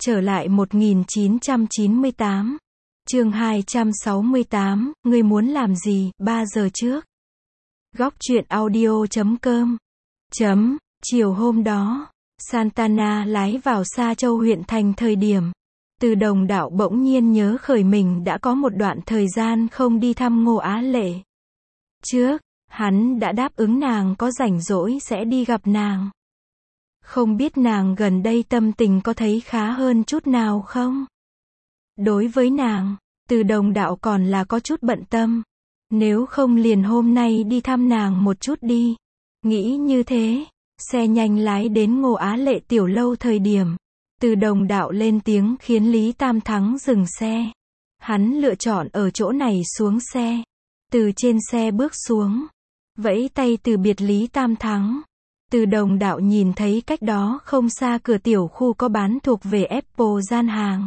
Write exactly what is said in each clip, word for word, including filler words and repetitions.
Trở lại một nghìn chín trăm chín mươi tám. Chương hai trăm sáu mươi tám, ngươi muốn làm gì, ba giờ trước. Góc truyện audio chấm com. Chấm, chiều hôm đó, Santana lái vào Sa Châu huyện thành thời điểm. Từ Đồng Đạo bỗng nhiên nhớ khởi mình đã có một đoạn thời gian không đi thăm Ngô Á Lệ. Trước, hắn đã đáp ứng nàng có rảnh rỗi sẽ đi gặp nàng. Không biết nàng gần đây tâm tình có thấy khá hơn chút nào không? Đối với nàng, Từ Đồng Đạo còn là có chút bận tâm. Nếu không liền hôm nay đi thăm nàng một chút đi. Nghĩ như thế, xe nhanh lái đến Ngô Á Lệ tiểu lâu thời điểm. Từ Đồng Đạo lên tiếng khiến Lý Tam Thắng dừng xe. Hắn lựa chọn ở chỗ này xuống xe. Từ trên xe bước xuống, vẫy tay từ biệt Lý Tam Thắng. Từ Đồng Đạo nhìn thấy cách đó không xa cửa tiểu khu có bán thuộc về Apple gian hàng.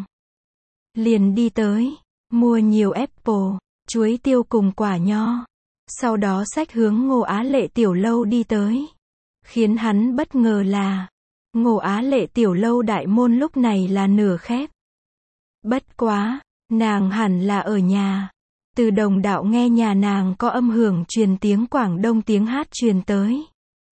Liền đi tới, mua nhiều Apple, chuối tiêu cùng quả nho. Sau đó xách hướng Ngô Á Lệ tiểu lâu đi tới. Khiến hắn bất ngờ là, Ngô Á Lệ tiểu lâu đại môn lúc này là nửa khép. Bất quá, nàng hẳn là ở nhà. Từ Đồng Đạo nghe nhà nàng có âm hưởng truyền tiếng Quảng Đông tiếng hát truyền tới.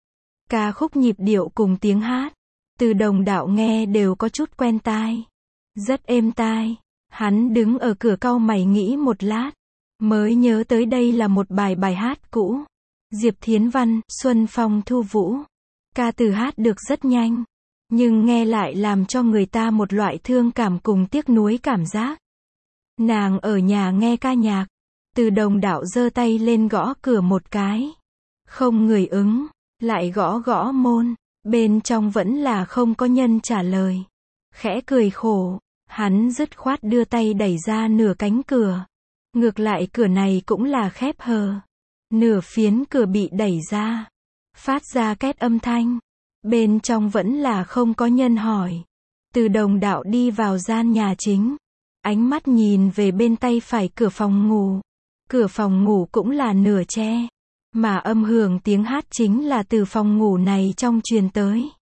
Ca khúc nhịp điệu cùng tiếng hát, Từ Đồng Đạo nghe đều có chút quen tai. Rất êm tai. Hắn đứng ở cửa cau mày nghĩ một lát, mới nhớ tới đây là một bài bài hát cũ. Diệp Thiến Văn, Xuân Phong Thu Vũ. Ca từ hát được rất nhanh, nhưng nghe lại làm cho người ta một loại thương cảm cùng tiếc nuối cảm giác. Nàng ở nhà nghe ca nhạc. Từ Đồng Đạo giơ tay lên gõ cửa một cái. Không người ứng. Lại gõ gõ môn, bên trong vẫn là không có nhân trả lời. Khẽ cười khổ, hắn dứt khoát đưa tay đẩy ra nửa cánh cửa. Ngược lại cửa này cũng là khép hờ. Nửa phiến cửa bị đẩy ra, phát ra két âm thanh. Bên trong vẫn là không có nhân hỏi. Từ Đồng Đạo đi vào gian nhà chính. Ánh mắt nhìn về bên tay phải cửa phòng ngủ. Cửa phòng ngủ cũng là nửa che. Mà âm hưởng tiếng hát chính là từ phòng ngủ này trong truyền tới.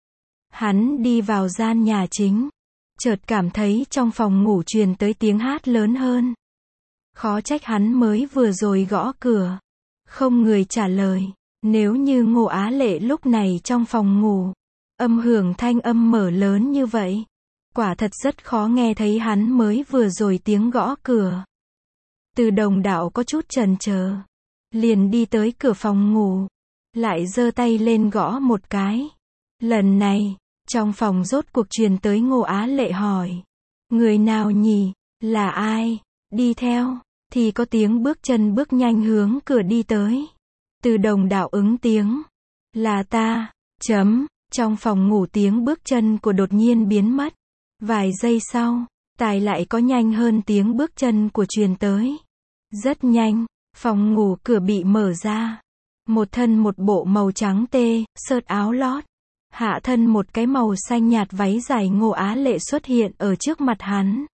Hắn đi vào gian nhà chính, chợt cảm thấy trong phòng ngủ truyền tới tiếng hát lớn hơn. Khó trách hắn mới vừa rồi gõ cửa, không người trả lời. Nếu như Ngô Á Lệ lúc này trong phòng ngủ, âm hưởng thanh âm mở lớn như vậy, quả thật rất khó nghe thấy hắn mới vừa rồi tiếng gõ cửa. Từ Đồng Đạo có chút chần chờ, liền đi tới cửa phòng ngủ, lại giơ tay lên gõ một cái. Lần này, trong phòng rốt cuộc truyền tới Ngô Á Lệ hỏi. Người nào nhỉ? Là ai? Đi theo, thì có tiếng bước chân bước nhanh hướng cửa đi tới. Từ Đồng Đạo ứng tiếng. Là ta, chấm, trong phòng ngủ tiếng bước chân của đột nhiên biến mất. Vài giây sau, tài lại có nhanh hơn tiếng bước chân của truyền tới. Rất nhanh. Phòng ngủ cửa bị mở ra. Một thân một bộ màu trắng tê, sợt áo lót. Hạ thân một cái màu xanh nhạt váy dài Ngô Á Lệ xuất hiện ở trước mặt hắn.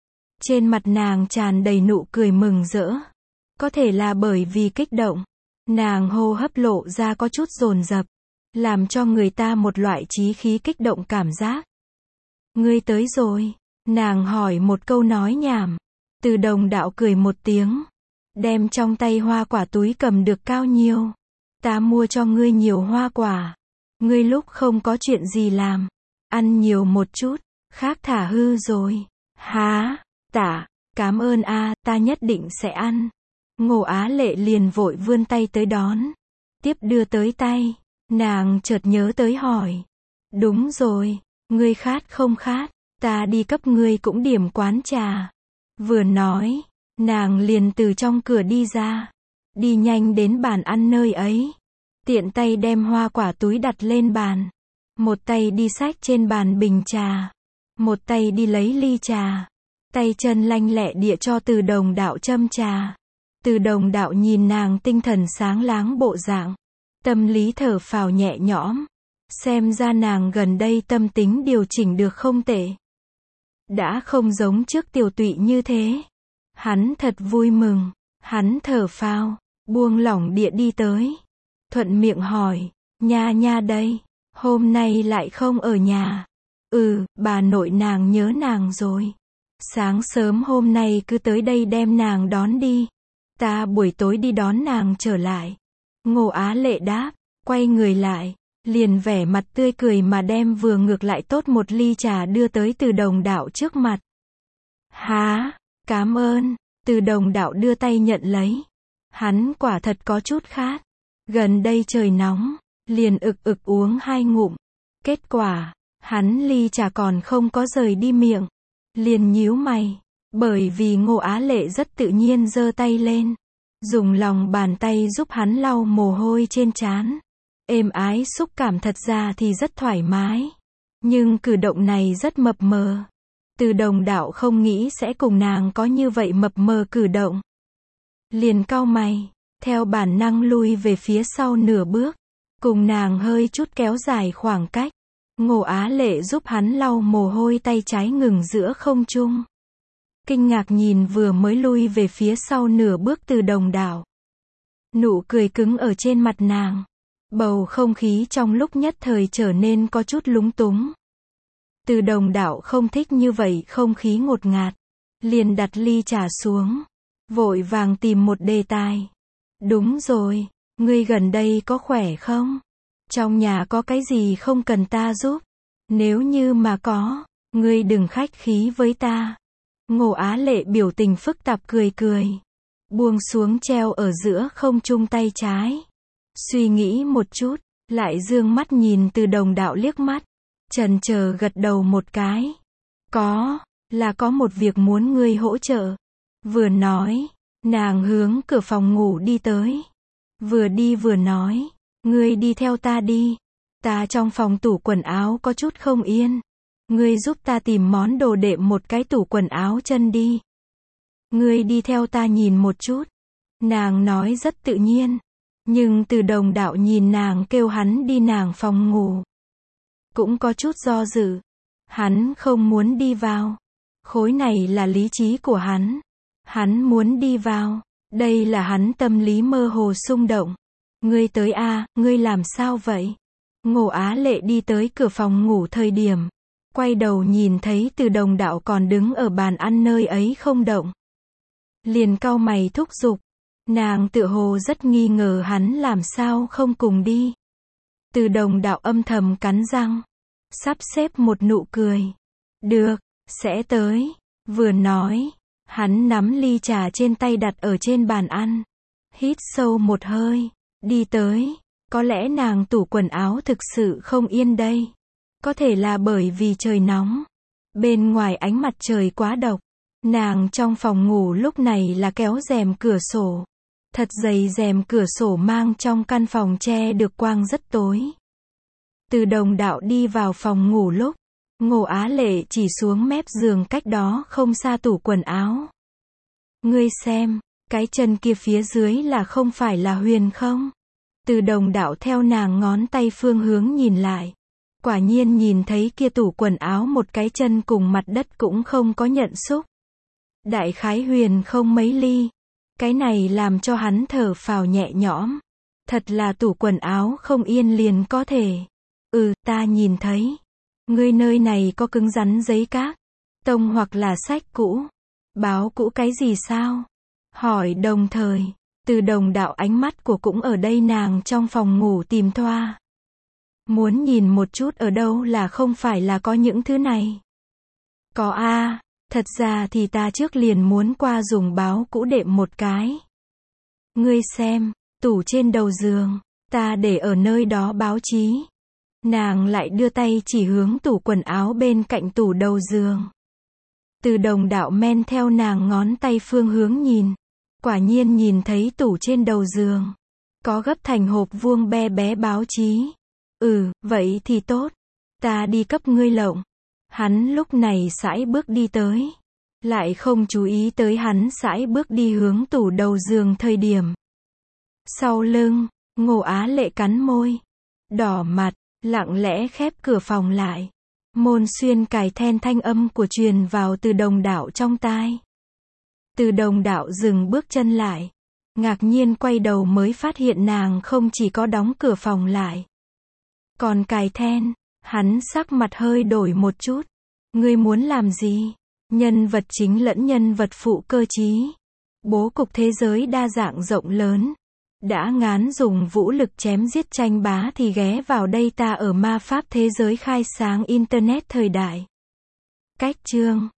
Trên mặt nàng tràn đầy nụ cười mừng rỡ. Có thể là bởi vì kích động. Nàng hô hấp lộ ra có chút dồn dập, làm cho người ta một loại chí khí kích động cảm giác. Ngươi tới rồi. Nàng hỏi một câu nói nhảm. Từ Đồng Đạo cười một tiếng. Đem trong tay hoa quả túi cầm được cao nhiêu. Ta mua cho ngươi nhiều hoa quả. Ngươi lúc không có chuyện gì làm, ăn nhiều một chút, khác thả hư rồi. Há, tả, cảm ơn a, ta nhất định sẽ ăn. Ngô Á Lệ liền vội vươn tay tới đón. Tiếp đưa tới tay, nàng chợt nhớ tới hỏi. Đúng rồi, ngươi khát không khát, ta đi cấp ngươi cũng điểm quán trà. Vừa nói, nàng liền từ trong cửa đi ra, đi nhanh đến bàn ăn nơi ấy, tiện tay đem hoa quả túi đặt lên bàn, một tay đi xách trên bàn bình trà, một tay đi lấy ly trà, tay chân lanh lẹ địa cho Từ Đồng Đạo châm trà. Từ Đồng Đạo nhìn nàng tinh thần sáng láng bộ dạng, tâm lý thở phào nhẹ nhõm, xem ra nàng gần đây tâm tính điều chỉnh được không tệ, đã không giống trước tiểu tụy như thế. Hắn thật vui mừng, hắn thở phào, buông lỏng địa đi tới. Thuận miệng hỏi, nha nha đây, hôm nay lại không ở nhà. Ừ, bà nội nàng nhớ nàng rồi. Sáng sớm hôm nay cứ tới đây đem nàng đón đi. Ta buổi tối đi đón nàng trở lại. Ngô Á Lệ đáp, quay người lại, liền vẻ mặt tươi cười mà đem vừa ngược lại tốt một ly trà đưa tới Từ Đồng Đạo trước mặt. Há, cảm ơn, Từ Đồng Đạo đưa tay nhận lấy. Hắn quả thật có chút khát. Gần đây trời nóng, liền ực ực uống hai ngụm. Kết quả, hắn ly trà còn không có rời đi miệng. Liền nhíu mày, bởi vì Ngô Á Lệ rất tự nhiên giơ tay lên. Dùng lòng bàn tay giúp hắn lau mồ hôi trên trán. Êm ái xúc cảm thật ra thì rất thoải mái. Nhưng cử động này rất mập mờ. Từ Đồng Đạo không nghĩ sẽ cùng nàng có như vậy mập mờ cử động. Liền cau mày, theo bản năng lui về phía sau nửa bước. Cùng nàng hơi chút kéo dài khoảng cách. Ngô Á Lệ giúp hắn lau mồ hôi tay trái ngừng giữa không trung. Kinh ngạc nhìn vừa mới lui về phía sau nửa bước Từ Đồng Đạo. Nụ cười cứng ở trên mặt nàng. Bầu không khí trong lúc nhất thời trở nên có chút lúng túng. Từ Đồng Đạo không thích như vậy không khí ngột ngạt. Liền đặt ly trà xuống. Vội vàng tìm một đề tài. Đúng rồi, ngươi gần đây có khỏe không? Trong nhà có cái gì không cần ta giúp? Nếu như mà có, ngươi đừng khách khí với ta. Ngô Á Lệ biểu tình phức tạp cười cười. Buông xuống treo ở giữa không trung tay trái. Suy nghĩ một chút, lại dương mắt nhìn Từ Đồng Đạo liếc mắt. Chần chờ gật đầu một cái. Có, là có một việc muốn ngươi hỗ trợ. Vừa nói, nàng hướng cửa phòng ngủ đi tới. Vừa đi vừa nói, ngươi đi theo ta đi. Ta trong phòng tủ quần áo có chút không yên. Ngươi giúp ta tìm món đồ đệm một cái tủ quần áo chân đi. Ngươi đi theo ta nhìn một chút. Nàng nói rất tự nhiên. Nhưng Từ Đồng Đạo nhìn nàng kêu hắn đi nàng phòng ngủ. Cũng có chút do dự. Hắn không muốn đi vào. Khối này là lý trí của hắn. Hắn muốn đi vào. Đây là hắn tâm lý mơ hồ xung động. Ngươi tới a, à, ngươi làm sao vậy? Ngô Á Lệ đi tới cửa phòng ngủ thời điểm. Quay đầu nhìn thấy Từ Đồng Đạo còn đứng ở bàn ăn nơi ấy không động. Liền cau mày thúc giục. Nàng tựa hồ rất nghi ngờ hắn làm sao không cùng đi. Từ Đồng Đạo âm thầm cắn răng. Sắp xếp một nụ cười. Được, sẽ tới. Vừa nói, hắn nắm ly trà trên tay đặt ở trên bàn ăn. Hít sâu một hơi. Đi tới. Có lẽ nàng tủ quần áo thực sự không yên đây. Có thể là bởi vì trời nóng. Bên ngoài ánh mặt trời quá độc. Nàng trong phòng ngủ lúc này là kéo rèm cửa sổ. Thật dày rèm cửa sổ mang trong căn phòng che được quang rất tối. Từ Đồng Đạo đi vào phòng ngủ lúc. Ngô Á Lệ chỉ xuống mép giường cách đó không xa tủ quần áo. Ngươi xem, cái chân kia phía dưới là không phải là Huyền không? Từ Đồng Đạo theo nàng ngón tay phương hướng nhìn lại. Quả nhiên nhìn thấy kia tủ quần áo một cái chân cùng mặt đất cũng không có nhận xúc. Đại khái Huyền không mấy ly. Cái này làm cho hắn thở phào nhẹ nhõm. Thật là tủ quần áo không yên liền có thể. Ừ, ta nhìn thấy. Ngươi nơi này có cứng rắn giấy các, tông hoặc là sách cũ, báo cũ cái gì sao? Hỏi đồng thời, Từ Đồng Đạo ánh mắt của cũng ở đây nàng trong phòng ngủ tìm thoa. Muốn nhìn một chút ở đâu là không phải là có những thứ này. Có a, à, thật ra thì ta trước liền muốn qua dùng báo cũ đệm một cái. Ngươi xem, tủ trên đầu giường, ta để ở nơi đó báo chí. Nàng lại đưa tay chỉ hướng tủ quần áo bên cạnh tủ đầu giường. Từ Đồng Đạo men theo nàng ngón tay phương hướng nhìn. Quả nhiên nhìn thấy tủ trên đầu giường. Có gấp thành hộp vuông be bé báo chí. Ừ, vậy thì tốt. Ta đi cấp ngươi lộng. Hắn lúc này sải bước đi tới. Lại không chú ý tới hắn sải bước đi hướng tủ đầu giường thời điểm. Sau lưng, Ngô Á Lệ cắn môi. Đỏ mặt. Lặng lẽ khép cửa phòng lại. Môn xuyên cài then thanh âm của truyền vào Từ Đồng Đạo trong tai. Từ Đồng Đạo dừng bước chân lại. Ngạc nhiên quay đầu mới phát hiện nàng không chỉ có đóng cửa phòng lại. Còn cài then. Hắn sắc mặt hơi đổi một chút. Ngươi muốn làm gì? Nhân vật chính lẫn nhân vật phụ cơ chí. Bố cục thế giới đa dạng rộng lớn. Đã ngán dùng vũ lực chém giết tranh bá thì ghé vào đây ta ở ma pháp thế giới khai sáng Internet thời đại. Cách chương